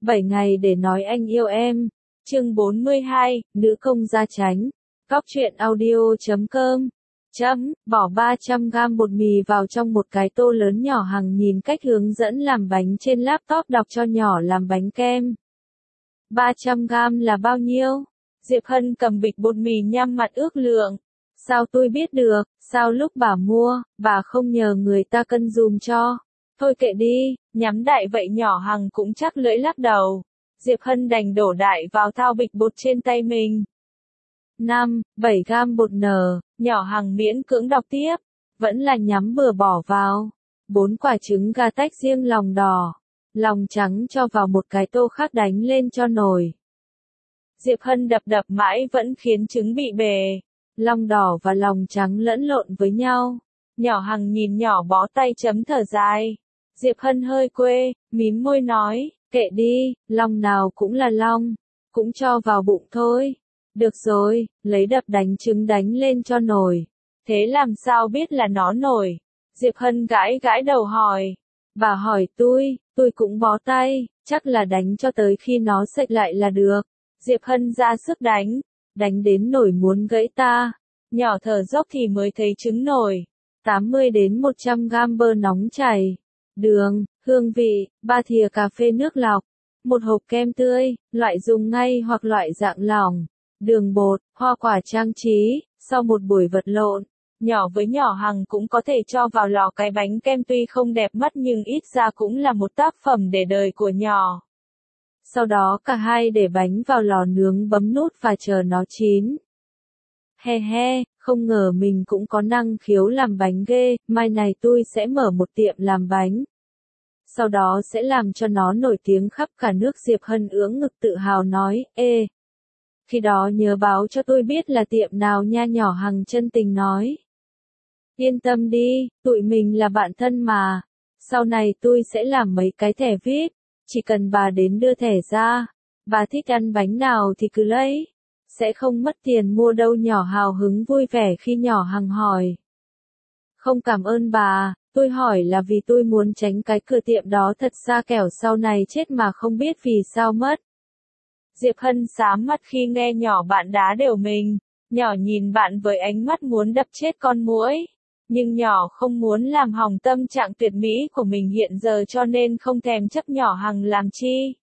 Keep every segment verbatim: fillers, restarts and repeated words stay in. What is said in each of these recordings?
bảy ngày để nói anh yêu em. Chương bốn mươi hai, nữ công gia chánh. Góc truyện audio chấm com. Chấm, bỏ ba trăm gam bột mì vào trong một cái tô lớn nhỏ. Hằng nhìn cách hướng dẫn làm bánh trên laptop đọc cho nhỏ làm bánh kem. ba trăm gam là bao nhiêu? Diệp Hân cầm bịch bột mì nhăm mặt ước lượng. Sao tôi biết được, sao lúc bà mua, bà không nhờ người ta cân dùm cho? Thôi kệ đi, nhắm đại vậy nhỏ Hằng cũng chắc lưỡi lắc đầu. Diệp Hân đành đổ đại vào thao bịch bột trên tay mình. năm, bảy gam bột nở, nhỏ Hằng miễn cưỡng đọc tiếp, vẫn là nhắm bừa bỏ vào. bốn quả trứng gà tách riêng lòng đỏ, lòng trắng cho vào một cái tô khác đánh lên cho nồi. Diệp Hân đập đập mãi vẫn khiến trứng bị bề. Lòng đỏ và lòng trắng lẫn lộn với nhau. Nhỏ Hằng nhìn nhỏ bó tay chấm thở dài. Diệp Hân hơi quê, mím môi nói, kệ đi, lòng nào cũng là lòng, cũng cho vào bụng thôi. Được rồi, lấy đập đánh trứng đánh lên cho nồi. Thế làm sao biết là nó nổi? Diệp Hân gãi gãi đầu hỏi. Bà hỏi tôi, tôi cũng bó tay, chắc là đánh cho tới khi nó sạch lại là được. Diệp Hân ra sức đánh, đánh đến nổi muốn gãy ta. Nhỏ thở dốc thì mới thấy trứng nổi. tám mươi đến một trăm gam bơ nóng chảy. Đường, hương vị, ba thìa cà phê nước lọc. Một hộp kem tươi, loại dùng ngay hoặc loại dạng lỏng. Đường bột, hoa quả trang trí. Sau một buổi vật lộn, nhỏ với nhỏ Hằng cũng có thể cho vào lò cái bánh kem tuy không đẹp mắt nhưng ít ra cũng là một tác phẩm để đời của nhỏ. Sau đó cả hai để bánh vào lò nướng bấm nút và chờ nó chín. He he, không ngờ mình cũng có năng khiếu làm bánh ghê, mai này tôi sẽ mở một tiệm làm bánh. Sau đó sẽ làm cho nó nổi tiếng khắp cả nước. Diệp Hân ưỡn ngực tự hào nói, ê. Khi đó nhớ báo cho tôi biết là tiệm nào nha. Nhỏ Hằng chân tình nói. Yên tâm đi, tụi mình là bạn thân mà. Sau này tôi sẽ làm mấy cái thẻ vi ai pi, chỉ cần bà đến đưa thẻ ra. Bà thích ăn bánh nào thì cứ lấy. Sẽ không mất tiền mua đâu. Nhỏ hào hứng vui vẻ khi nhỏ Hằng hỏi. Không cảm ơn bà, tôi hỏi là vì tôi muốn tránh cái cửa tiệm đó thật ra kẻo sau này chết mà không biết vì sao mất. Diệp Hân xám mặt khi nghe nhỏ bạn đá đều mình. Nhỏ nhìn bạn với ánh mắt muốn đập chết con muỗi. Nhưng nhỏ không muốn làm hỏng tâm trạng tuyệt mỹ của mình hiện giờ cho nên không thèm chấp nhỏ Hằng làm chi.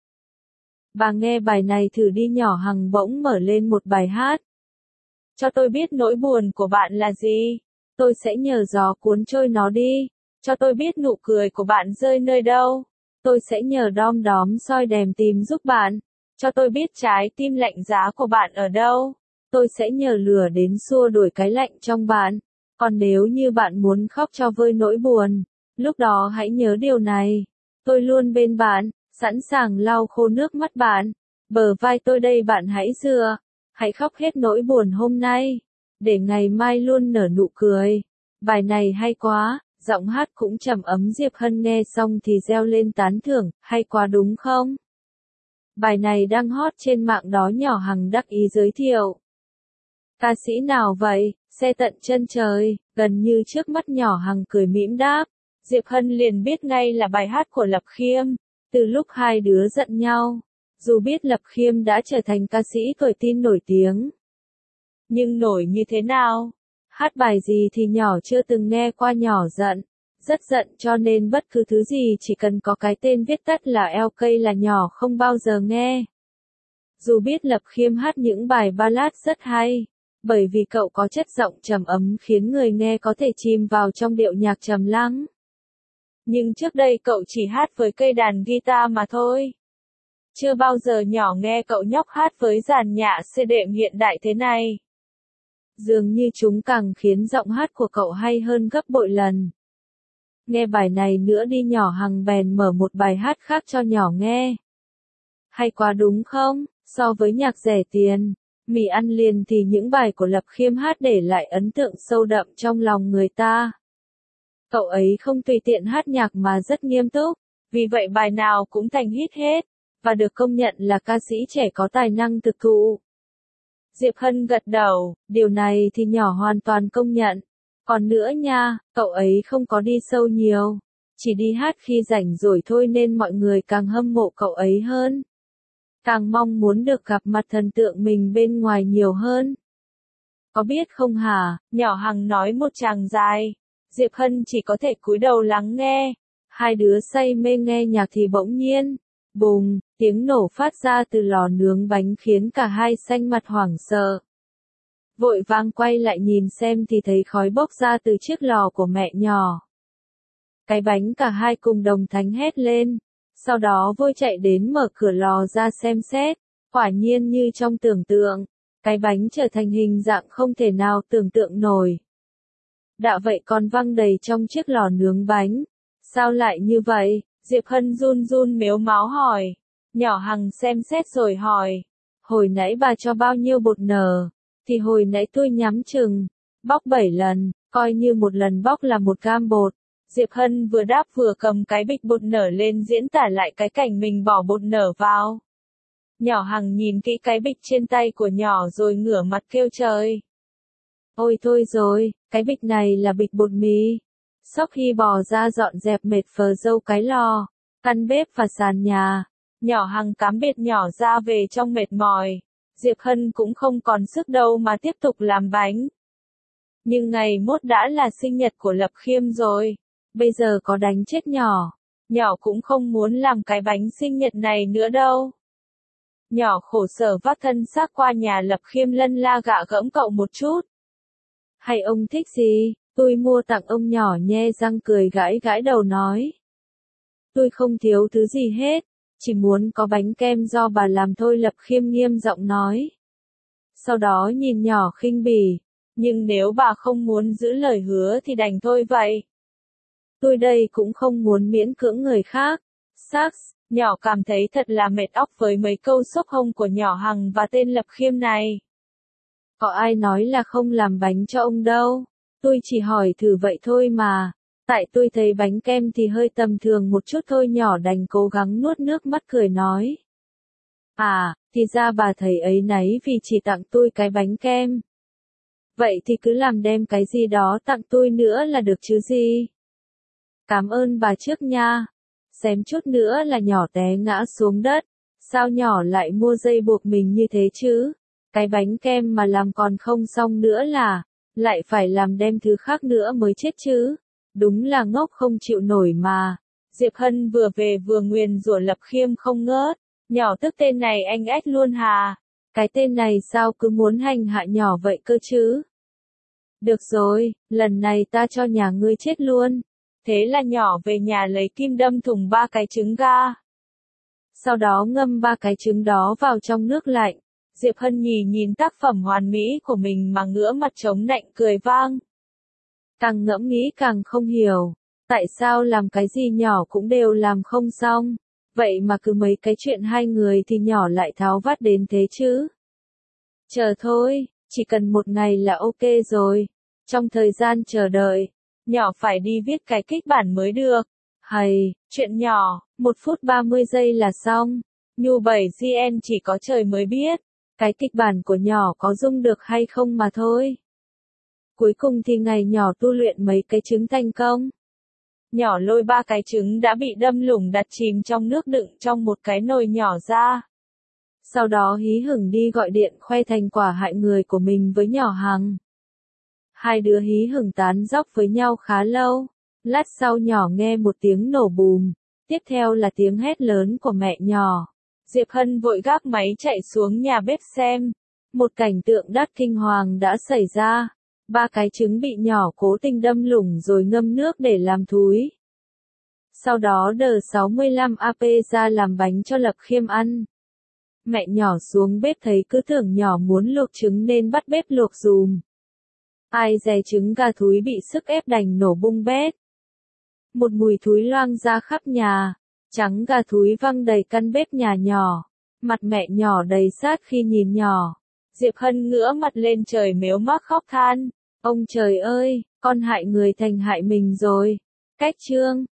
Bà nghe bài này thử đi. Nhỏ Hằng bỗng mở lên một bài hát. Cho tôi biết nỗi buồn của bạn là gì. Tôi sẽ nhờ gió cuốn trôi nó đi. Cho tôi biết nụ cười của bạn rơi nơi đâu. Tôi sẽ nhờ đom đóm soi đèn tìm giúp bạn. Cho tôi biết trái tim lạnh giá của bạn ở đâu. Tôi sẽ nhờ lửa đến xua đuổi cái lạnh trong bạn. Còn nếu như bạn muốn khóc cho vơi nỗi buồn, lúc đó hãy nhớ điều này. Tôi luôn bên bạn, sẵn sàng lau khô nước mắt bạn. Bờ vai tôi đây bạn hãy dựa. Hãy khóc hết nỗi buồn hôm nay, để ngày mai luôn nở nụ cười. Bài này hay quá, giọng hát cũng trầm ấm. Diệp Hân nghe xong thì reo lên tán thưởng, hay quá đúng không? Bài này đang hot trên mạng đó. Nhỏ Hằng đắc ý giới thiệu. Ca sĩ nào vậy? Xe tận chân trời, gần như trước mắt. Nhỏ Hằng cười mỉm đáp. Diệp Hân liền biết ngay là bài hát của Lập Khiêm. Từ lúc hai đứa giận nhau, dù biết Lập Khiêm đã trở thành ca sĩ tuổi teen nổi tiếng, nhưng nổi như thế nào? Hát bài gì thì nhỏ chưa từng nghe qua. Nhỏ giận, rất giận cho nên bất cứ thứ gì chỉ cần có cái tên viết tắt là lờ ca là nhỏ không bao giờ nghe. Dù biết Lập Khiêm hát những bài ballad rất hay, bởi vì cậu có chất giọng trầm ấm khiến người nghe có thể chìm vào trong điệu nhạc trầm lắng. Nhưng trước đây cậu chỉ hát với cây đàn guitar mà thôi. Chưa bao giờ nhỏ nghe cậu nhóc hát với dàn nhạc xê đệm hiện đại thế này. Dường như chúng càng khiến giọng hát của cậu hay hơn gấp bội lần. Nghe bài này nữa đi. Nhỏ Hằng bèn mở một bài hát khác cho nhỏ nghe. Hay quá đúng không? So với nhạc rẻ tiền, mì ăn liền thì những bài của Lập Khiêm hát để lại ấn tượng sâu đậm trong lòng người ta. Cậu ấy không tùy tiện hát nhạc mà rất nghiêm túc, vì vậy bài nào cũng thành hit hết, và được công nhận là ca sĩ trẻ có tài năng thực thụ. Diệp Hân gật đầu, điều này thì nhỏ hoàn toàn công nhận. Còn nữa nha, cậu ấy không có đi show nhiều, chỉ đi hát khi rảnh rỗi thôi nên mọi người càng hâm mộ cậu ấy hơn. càng mong muốn được gặp mặt thần tượng mình bên ngoài nhiều hơn. Có biết không hả? Nhỏ Hằng nói một tràng dài. Diệp Hân chỉ có thể cúi đầu lắng nghe. Hai đứa say mê nghe nhạc thì bỗng nhiên, bùng, tiếng nổ phát ra từ lò nướng bánh khiến cả hai xanh mặt hoảng sợ. Vội vàng quay lại nhìn xem thì thấy khói bốc ra từ chiếc lò của mẹ nhỏ. Cái bánh cả hai cùng đồng thanh hét lên. Sau đó vội chạy đến mở cửa lò ra xem xét. Quả nhiên như trong tưởng tượng, cái bánh trở thành hình dạng không thể nào tưởng tượng nổi. Đã vậy còn văng đầy trong chiếc lò nướng bánh. Sao lại như vậy? Diệp Hân run run mếu máo hỏi. Nhỏ Hằng xem xét rồi hỏi. Hồi nãy bà cho bao nhiêu bột nở? Thì hồi nãy tôi nhắm chừng. Bóc bảy lần, coi như một lần bóc là một gam bột. Diệp Hân vừa đáp vừa cầm cái bịch bột nở lên diễn tả lại cái cảnh mình bỏ bột nở vào. Nhỏ Hằng nhìn kỹ cái bịch trên tay của nhỏ rồi ngửa mặt kêu trời. Ôi thôi rồi, cái bịch này là bịch bột mì. Sau khi bò ra dọn dẹp mệt phờ dâu cái lò, căn bếp và sàn nhà, nhỏ Hằng cắm bệt nhỏ ra về trong mệt mỏi. Diệp Hân cũng không còn sức đâu mà tiếp tục làm bánh. Nhưng ngày mốt đã là sinh nhật của Lập Khiêm rồi. Bây giờ có đánh chết nhỏ. Nhỏ cũng không muốn làm cái bánh sinh nhật này nữa đâu. Nhỏ khổ sở vác thân xác qua nhà Lập Khiêm lân la gạ gẫm cậu một chút. Hay ông thích gì, tôi mua tặng ông nhỏ nhe răng cười gãi gãi đầu nói. Tôi không thiếu thứ gì hết, chỉ muốn có bánh kem do bà làm thôi Lập Khiêm nghiêm giọng nói. Sau đó nhìn nhỏ khinh bỉ, nhưng nếu bà không muốn giữ lời hứa thì đành thôi vậy. Tôi đây cũng không muốn miễn cưỡng người khác. Sax, nhỏ cảm thấy thật là mệt óc với mấy câu xốc hông của nhỏ Hằng và tên Lập Khiêm này. Có ai nói là không làm bánh cho ông đâu. Tôi chỉ hỏi thử vậy thôi mà. Tại tôi thấy bánh kem thì hơi tầm thường một chút thôi nhỏ đành cố gắng nuốt nước mắt cười nói. À, thì ra bà thầy ấy náy vì chỉ tặng tôi cái bánh kem. Vậy thì cứ làm đem cái gì đó tặng tôi nữa là được chứ gì. Cảm ơn bà trước nha. Xém chút nữa là nhỏ té ngã xuống đất. Sao nhỏ lại mua dây buộc mình như thế chứ? Cái bánh kem mà làm còn không xong nữa là, lại phải làm đem thứ khác nữa mới chết chứ. Đúng là ngốc không chịu nổi mà. Diệp Hân vừa về vừa nguyền rủa Lập Khiêm không ngớt. Nhỏ tức tên này anh ếch luôn hà. Cái tên này sao cứ muốn hành hạ nhỏ vậy cơ chứ? Được rồi, lần này ta cho nhà ngươi chết luôn. Thế là nhỏ về nhà lấy kim đâm thùng ba cái trứng gà. Sau đó ngâm ba cái trứng đó vào trong nước lạnh. Diệp Hân nhìn nhìn tác phẩm hoàn mỹ của mình mà ngửa mặt chống nạnh cười vang. Càng ngẫm nghĩ càng không hiểu. Tại sao làm cái gì nhỏ cũng đều làm không xong. Vậy mà cứ mấy cái chuyện hai người thì nhỏ lại tháo vát đến thế chứ. Chờ thôi, chỉ cần một ngày là ok rồi. Trong thời gian chờ đợi, nhỏ phải đi viết cái kịch bản mới được. Hay, chuyện nhỏ, một phút ba mươi giây là xong. Nhu bảy gen chỉ có trời mới biết. Cái kịch bản của nhỏ có dung được hay không mà thôi. Cuối cùng thì ngày nhỏ tu luyện mấy cái trứng thành công. Nhỏ lôi ba cái trứng đã bị đâm lủng đặt chìm trong nước đựng trong một cái nồi nhỏ ra. Sau đó hí hửng đi gọi điện khoe thành quả hại người của mình với nhỏ Hằng. Hai đứa hí hửng tán dóc với nhau khá lâu. Lát sau nhỏ nghe một tiếng nổ bùm. Tiếp theo là tiếng hét lớn của mẹ nhỏ. Diệp Hân vội gác máy chạy xuống nhà bếp xem. Một cảnh tượng đắt kinh hoàng đã xảy ra. Ba cái trứng bị nhỏ cố tình đâm lủng rồi ngâm nước để làm thúi. Sau đó đờ sáu mươi lăm A P ra làm bánh cho Lập Khiêm ăn. Mẹ nhỏ xuống bếp thấy cứ tưởng nhỏ muốn luộc trứng nên bắt bếp luộc dùm. Ai dè trứng gà thúi bị sức ép đành nổ bung bét. Một mùi thúi loang ra khắp nhà. Trắng gà thúi văng đầy căn bếp nhà nhỏ. Mặt mẹ nhỏ đầy sát khi nhìn nhỏ. Diệp Hân ngửa mặt lên trời mếu móc khóc than. Ông trời ơi, con hại người thành hại mình rồi. Cách chương